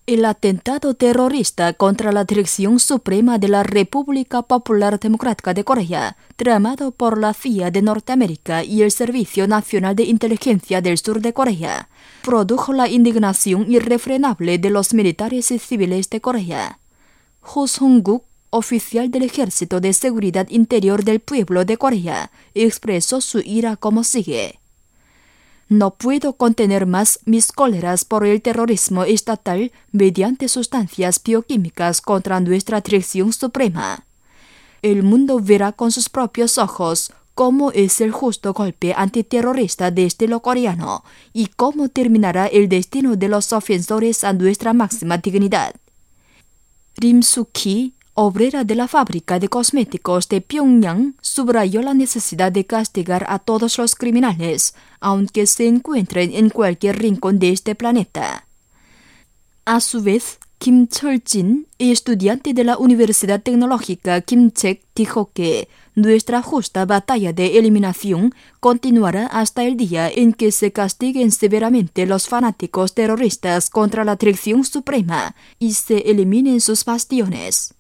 El atentado terrorista contra la Dirección Suprema de la República Popular Democrática de Corea, tramado por la CIA de Norteamérica y el Servicio Nacional de Inteligencia del Sur de Corea, produjo la indignación irrefrenable de los militares y civiles de Corea. Ho Sung-guk, oficial del Ejército de Seguridad Interior del Pueblo de Corea, expresó su ira como sigue. No puedo contener más mis cóleras por el terrorismo estatal mediante sustancias bioquímicas contra nuestra Dirección Suprema. El mundo verá con sus propios ojos cómo es el justo golpe antiterrorista de estilo coreano y cómo terminará el destino de los ofensores a nuestra máxima dignidad. Rim Soo-ki, obrera de la fábrica de cosméticos de Pyongyang, subrayó la necesidad de castigar a todos los criminales, aunque se encuentren en cualquier rincón de este planeta. A su vez, Kim Chol-jin, estudiante de la Universidad Tecnológica Kim-chek, dijo que nuestra justa batalla de eliminación continuará hasta el día en que se castiguen severamente los fanáticos terroristas contra la Dirección Suprema y se eliminen sus bastiones.